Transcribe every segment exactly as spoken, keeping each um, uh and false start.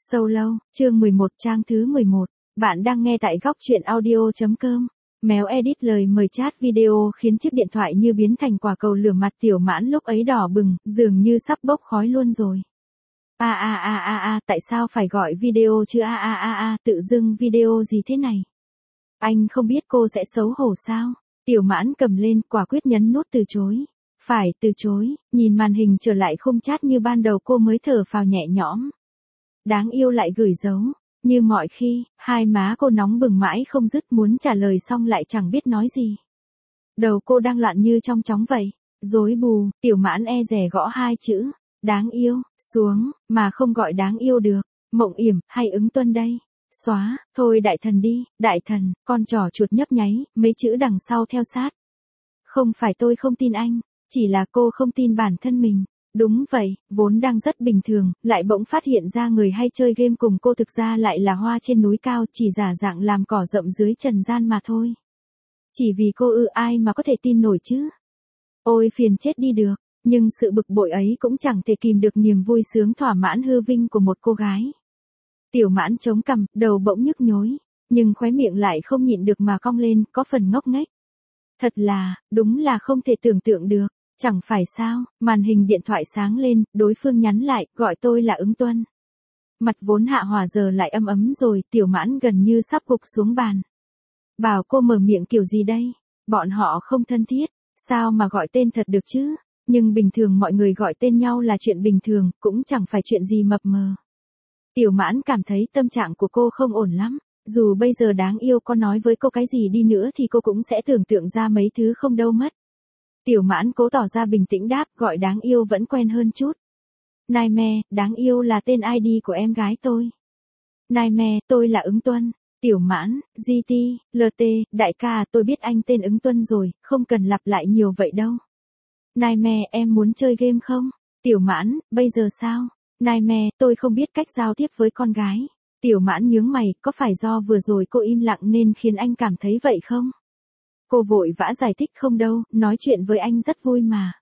Solo, chương mười một trang thứ mười một. Bạn đang nghe tại góc truyện audio.com. Méo edit lời mời chat video khiến chiếc điện thoại như biến thành quả cầu lửa, mặt Tiểu Mãn lúc ấy đỏ bừng, dường như sắp bốc khói luôn rồi. A a a a a, tại sao phải gọi video chứ a a a a, tự dưng video gì thế này? Anh không biết cô sẽ xấu hổ sao? Tiểu Mãn cầm lên, quả quyết nhấn nút từ chối. Phải từ chối, nhìn màn hình trở lại khung chat như ban đầu cô mới thở phào nhẹ nhõm. Đáng yêu lại gửi dấu. Như mọi khi, hai má cô nóng bừng mãi không dứt, muốn trả lời xong lại chẳng biết nói gì. Đầu cô đang loạn như trong chóng vậy. Rối bù, Tiểu Mãn e dè gõ hai chữ. Đáng yêu, xuống, mà không gọi đáng yêu được. Mộng yểm, hay ứng tuân đây? Xóa, thôi đại thần đi, đại thần, con trỏ chuột nhấp nháy, mấy chữ đằng sau theo sát. Không phải tôi không tin anh, chỉ là cô không tin bản thân mình. Đúng vậy, vốn đang rất bình thường, lại bỗng phát hiện ra người hay chơi game cùng cô thực ra lại là hoa trên núi cao, chỉ giả dạng làm cỏ rậm dưới trần gian mà thôi. Chỉ vì cô ư, ai mà có thể tin nổi chứ? Ôi phiền chết đi được, nhưng sự bực bội ấy cũng chẳng thể kìm được niềm vui sướng thỏa mãn hư vinh của một cô gái. Tiểu Mãn chống cằm, đầu bỗng nhức nhối, nhưng khóe miệng lại không nhịn được mà cong lên, có phần ngốc nghếch. Thật là, đúng là không thể tưởng tượng được. Chẳng phải sao, màn hình điện thoại sáng lên, đối phương nhắn lại, gọi tôi là Ứng Tuân. Mặt vốn hạ hòa giờ lại âm ấm rồi, Tiểu Mãn gần như sắp gục xuống bàn. Bảo cô mở miệng kiểu gì đây? Bọn họ không thân thiết, sao mà gọi tên thật được chứ? Nhưng bình thường mọi người gọi tên nhau là chuyện bình thường, cũng chẳng phải chuyện gì mập mờ. Tiểu Mãn cảm thấy tâm trạng của cô không ổn lắm. Dù bây giờ đáng yêu có nói với cô cái gì đi nữa thì cô cũng sẽ tưởng tượng ra mấy thứ không đâu mất. Tiểu Mãn cố tỏ ra bình tĩnh đáp, gọi đáng yêu vẫn quen hơn chút. Nightmare, đáng yêu là tên i đê của em gái tôi. Nightmare, tôi là Ứng Tuân. Tiểu Mãn, giê tê, lờ tê, đại ca, tôi biết anh tên Ứng Tuân rồi, không cần lặp lại nhiều vậy đâu. Nightmare, em muốn chơi game không? Tiểu Mãn, bây giờ sao? Nightmare, tôi không biết cách giao tiếp với con gái. Tiểu Mãn nhướng mày, có phải do vừa rồi cô im lặng nên khiến anh cảm thấy vậy không? Cô vội vã giải thích, không đâu, nói chuyện với anh rất vui mà.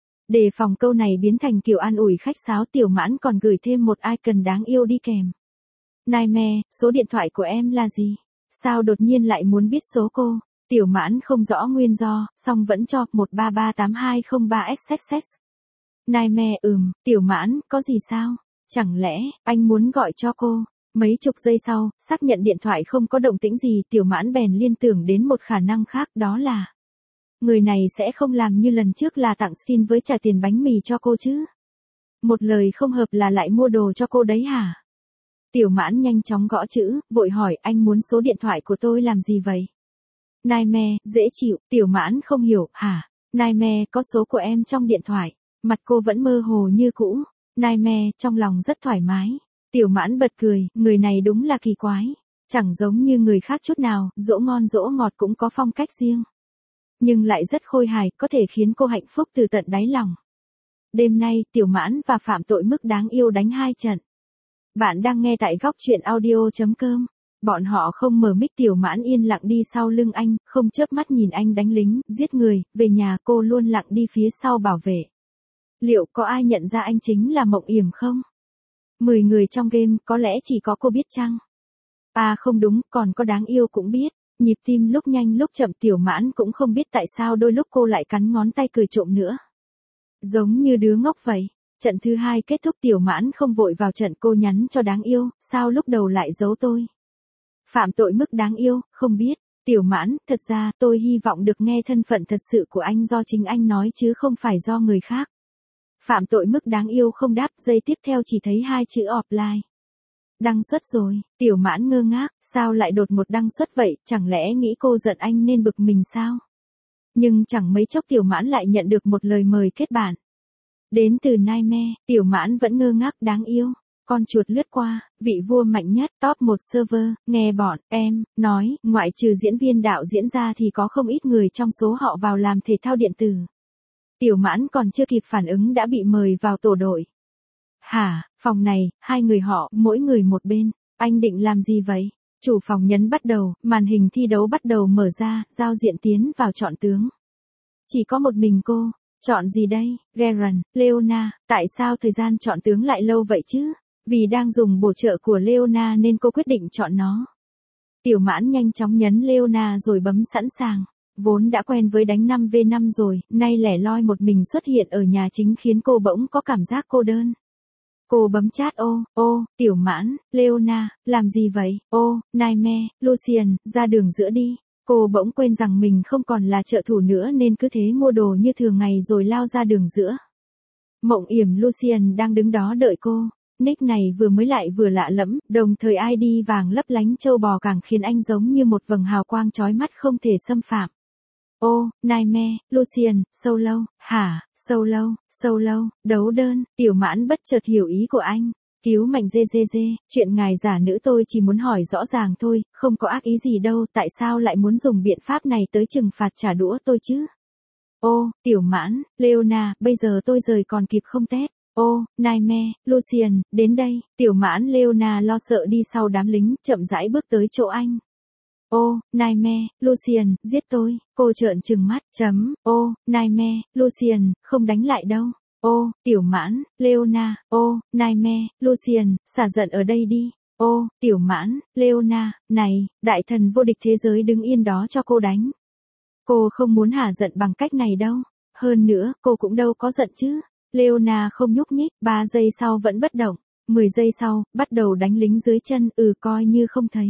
Đề phòng câu này biến thành kiểu an ủi khách sáo, Tiểu Mãn còn gửi thêm một icon đáng yêu đi kèm. Nightmare, số điện thoại của em là gì? Sao đột nhiên lại muốn biết số cô? Tiểu Mãn không rõ nguyên do, song vẫn cho một ba ba tám hai không ba x x x. Nightmare, ừm, Tiểu Mãn, có gì sao? Chẳng lẽ, anh muốn gọi cho cô? Mấy chục giây sau, xác nhận điện thoại không có động tĩnh gì, Tiểu Mãn bèn liên tưởng đến một khả năng khác, đó là người này sẽ không làm như lần trước là tặng skin với trả tiền bánh mì cho cô chứ. Một lời không hợp là lại mua đồ cho cô đấy hả? Tiểu Mãn nhanh chóng gõ chữ, vội hỏi, anh muốn số điện thoại của tôi làm gì vậy? Nightmare, dễ chịu, Tiểu Mãn không hiểu, hả? Nightmare, có số của em trong điện thoại. Mặt cô vẫn mơ hồ như cũ. Nightmare, trong lòng rất thoải mái. Tiểu Mãn bật cười, người này đúng là kỳ quái. Chẳng giống như người khác chút nào, dỗ ngon dỗ ngọt cũng có phong cách riêng. Nhưng lại rất khôi hài, có thể khiến cô hạnh phúc từ tận đáy lòng. Đêm nay, Tiểu Mãn và Phạm Tội Mức đáng yêu đánh hai trận. Bạn đang nghe tại góc truyện audio.com. Bọn họ không mở mic, Tiểu Mãn yên lặng đi sau lưng anh, không chớp mắt nhìn anh đánh lính, giết người, về nhà cô luôn lặng đi phía sau bảo vệ. Liệu có ai nhận ra anh chính là Mộng Yểm không? Mười người trong game, có lẽ chỉ có cô biết chăng? À không đúng, còn có đáng yêu cũng biết. Nhịp tim lúc nhanh lúc chậm, Tiểu Mãn cũng không biết tại sao đôi lúc cô lại cắn ngón tay cười trộm nữa. Giống như đứa ngốc vậy. Trận thứ hai kết thúc, Tiểu Mãn không vội vào trận, cô nhắn cho đáng yêu, sao lúc đầu lại giấu tôi? Phạm Tội Mức đáng yêu, không biết. Tiểu Mãn, thật ra tôi hy vọng được nghe thân phận thật sự của anh do chính anh nói chứ không phải do người khác. Phạm Tội Mức đáng yêu không đáp, giây tiếp theo chỉ thấy hai chữ offline. Đăng xuất rồi, Tiểu Mãn ngơ ngác, sao lại đột một đăng xuất vậy, chẳng lẽ nghĩ cô giận anh nên bực mình sao? Nhưng chẳng mấy chốc Tiểu Mãn lại nhận được một lời mời kết bạn. Đến từ Nightmare, Tiểu Mãn vẫn ngơ ngác, đáng yêu. Con chuột lướt qua, vị vua mạnh nhất, top một server, nghe bọn em nói, ngoại trừ diễn viên đạo diễn ra thì có không ít người trong số họ vào làm thể thao điện tử. Tiểu Mãn còn chưa kịp phản ứng đã bị mời vào tổ đội. Hả, phòng này, hai người họ, mỗi người một bên, anh định làm gì vậy? Chủ phòng nhấn bắt đầu, màn hình thi đấu bắt đầu mở ra, giao diện tiến vào chọn tướng. Chỉ có một mình cô, chọn gì đây? Garen, Leona, tại sao thời gian chọn tướng lại lâu vậy chứ? Vì đang dùng bổ trợ của Leona nên cô quyết định chọn nó. Tiểu Mãn nhanh chóng nhấn Leona rồi bấm sẵn sàng. Vốn đã quen với đánh năm vs năm rồi, nay lẻ loi một mình xuất hiện ở nhà chính khiến cô bỗng có cảm giác cô đơn. Cô bấm chat ô, ô, Tiểu Mãn, Leona, làm gì vậy, ô, Nightmare, Lucian, ra đường giữa đi. Cô bỗng quên rằng mình không còn là trợ thủ nữa nên cứ thế mua đồ như thường ngày rồi lao ra đường giữa. Mộng yểm Lucian đang đứng đó đợi cô. Nick này vừa mới lại vừa lạ lẫm, đồng thời i đê vàng lấp lánh châu bò càng khiến anh giống như một vầng hào quang chói mắt không thể xâm phạm. Ô, Nightmare, Lucian, solo, hả, solo, solo, đấu đơn, Tiểu Mãn bất chợt hiểu ý của anh. Cứu mạnh dê dê dê, chuyện ngài giả nữ tôi chỉ muốn hỏi rõ ràng thôi, không có ác ý gì đâu, tại sao lại muốn dùng biện pháp này tới trừng phạt trả đũa tôi chứ? Ô, Tiểu Mãn, Leona, bây giờ tôi rời còn kịp không tét? Ô, Nightmare, Lucian, đến đây, Tiểu Mãn Leona lo sợ đi sau đám lính, chậm rãi bước tới chỗ anh. Ô, Nightmare, Lucian, giết tôi, cô trợn trừng mắt, chấm, ô, Nightmare, Lucian, không đánh lại đâu. Ô, Tiểu Mãn, Leona, ô, Nightmare, Lucian, xả giận ở đây đi. Ô, Tiểu Mãn, Leona, này, đại thần vô địch thế giới đứng yên đó cho cô đánh. Cô không muốn hả giận bằng cách này đâu. Hơn nữa, cô cũng đâu có giận chứ. Leona không nhúc nhích, ba giây sau vẫn bất động. mười giây sau, bắt đầu đánh lính dưới chân, ừ coi như không thấy.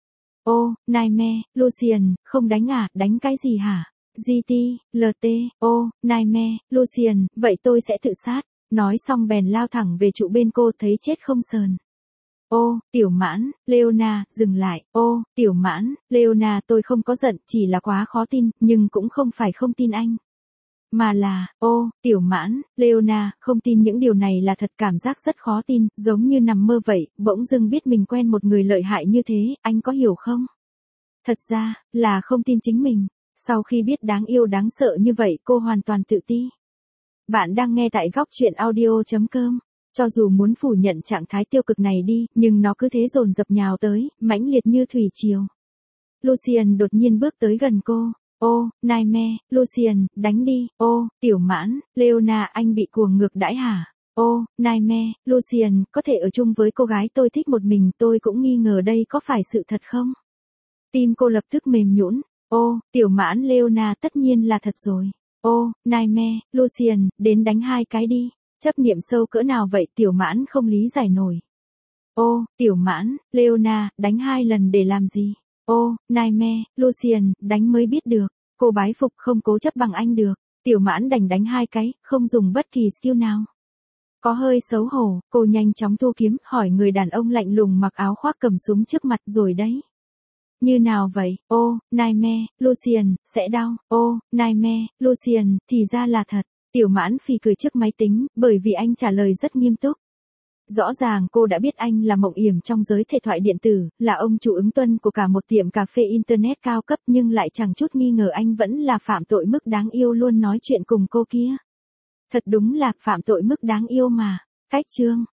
Ô, Nightmare, Lucian, không đánh à, đánh cái gì hả? giê tê, lờ tê, ô, Nightmare, Lucian, vậy tôi sẽ tự sát. Nói xong bèn lao thẳng về trụ bên cô thấy chết không sờn. Ô, Tiểu Mãn, Leona, dừng lại. Ô, Tiểu Mãn, Leona, tôi không có giận, chỉ là quá khó tin, nhưng cũng không phải không tin anh. Mà là, ô, Tiểu Mãn, Leona, không tin những điều này là thật, cảm giác rất khó tin, giống như nằm mơ vậy, bỗng dưng biết mình quen một người lợi hại như thế, anh có hiểu không? Thật ra, là không tin chính mình. Sau khi biết đáng yêu đáng sợ như vậy cô hoàn toàn tự ti. Bạn đang nghe tại góc truyện audio chấm com. Cho dù muốn phủ nhận trạng thái tiêu cực này đi, nhưng nó cứ thế dồn dập nhào tới, mãnh liệt như thủy triều. Lucian đột nhiên bước tới gần cô. Ô, Nightmare, Lucian, đánh đi. Ô, Tiểu Mãn, Leona, anh bị cuồng ngược đãi hả? Ô, Nightmare, Lucian, có thể ở chung với cô gái tôi thích một mình, tôi cũng nghi ngờ đây có phải sự thật không? Tim cô lập tức mềm nhũn. Ô, Tiểu Mãn Leona, tất nhiên là thật rồi. Ô, Nightmare, Lucian, đến đánh hai cái đi. Chấp niệm sâu cỡ nào vậy, Tiểu Mãn không lý giải nổi. Ô, Tiểu Mãn, Leona, đánh hai lần để làm gì? Ô, Nightmare, Lucian, đánh mới biết được. Cô bái phục, không cố chấp bằng anh được. Tiểu Mãn đành đánh hai cái, không dùng bất kỳ skill nào. Có hơi xấu hổ, cô nhanh chóng thu kiếm, hỏi người đàn ông lạnh lùng mặc áo khoác cầm súng trước mặt rồi đấy. Như nào vậy? Ô, Nightmare, Lucian, sẽ đau. Ô, Nightmare, Lucian, thì ra là thật. Tiểu Mãn phì cười trước máy tính, bởi vì anh trả lời rất nghiêm túc. Rõ ràng cô đã biết anh là mộng yểm trong giới thể thoại điện tử, là ông chủ ứng tuân của cả một tiệm cà phê internet cao cấp, nhưng lại chẳng chút nghi ngờ anh vẫn là phạm tội mức đáng yêu luôn nói chuyện cùng cô kia. Thật đúng là phạm tội mức đáng yêu mà. Cách chương